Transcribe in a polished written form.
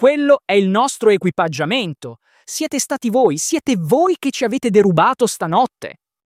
Quello è il nostro equipaggiamento. Siete voi che ci avete derubato stanotte.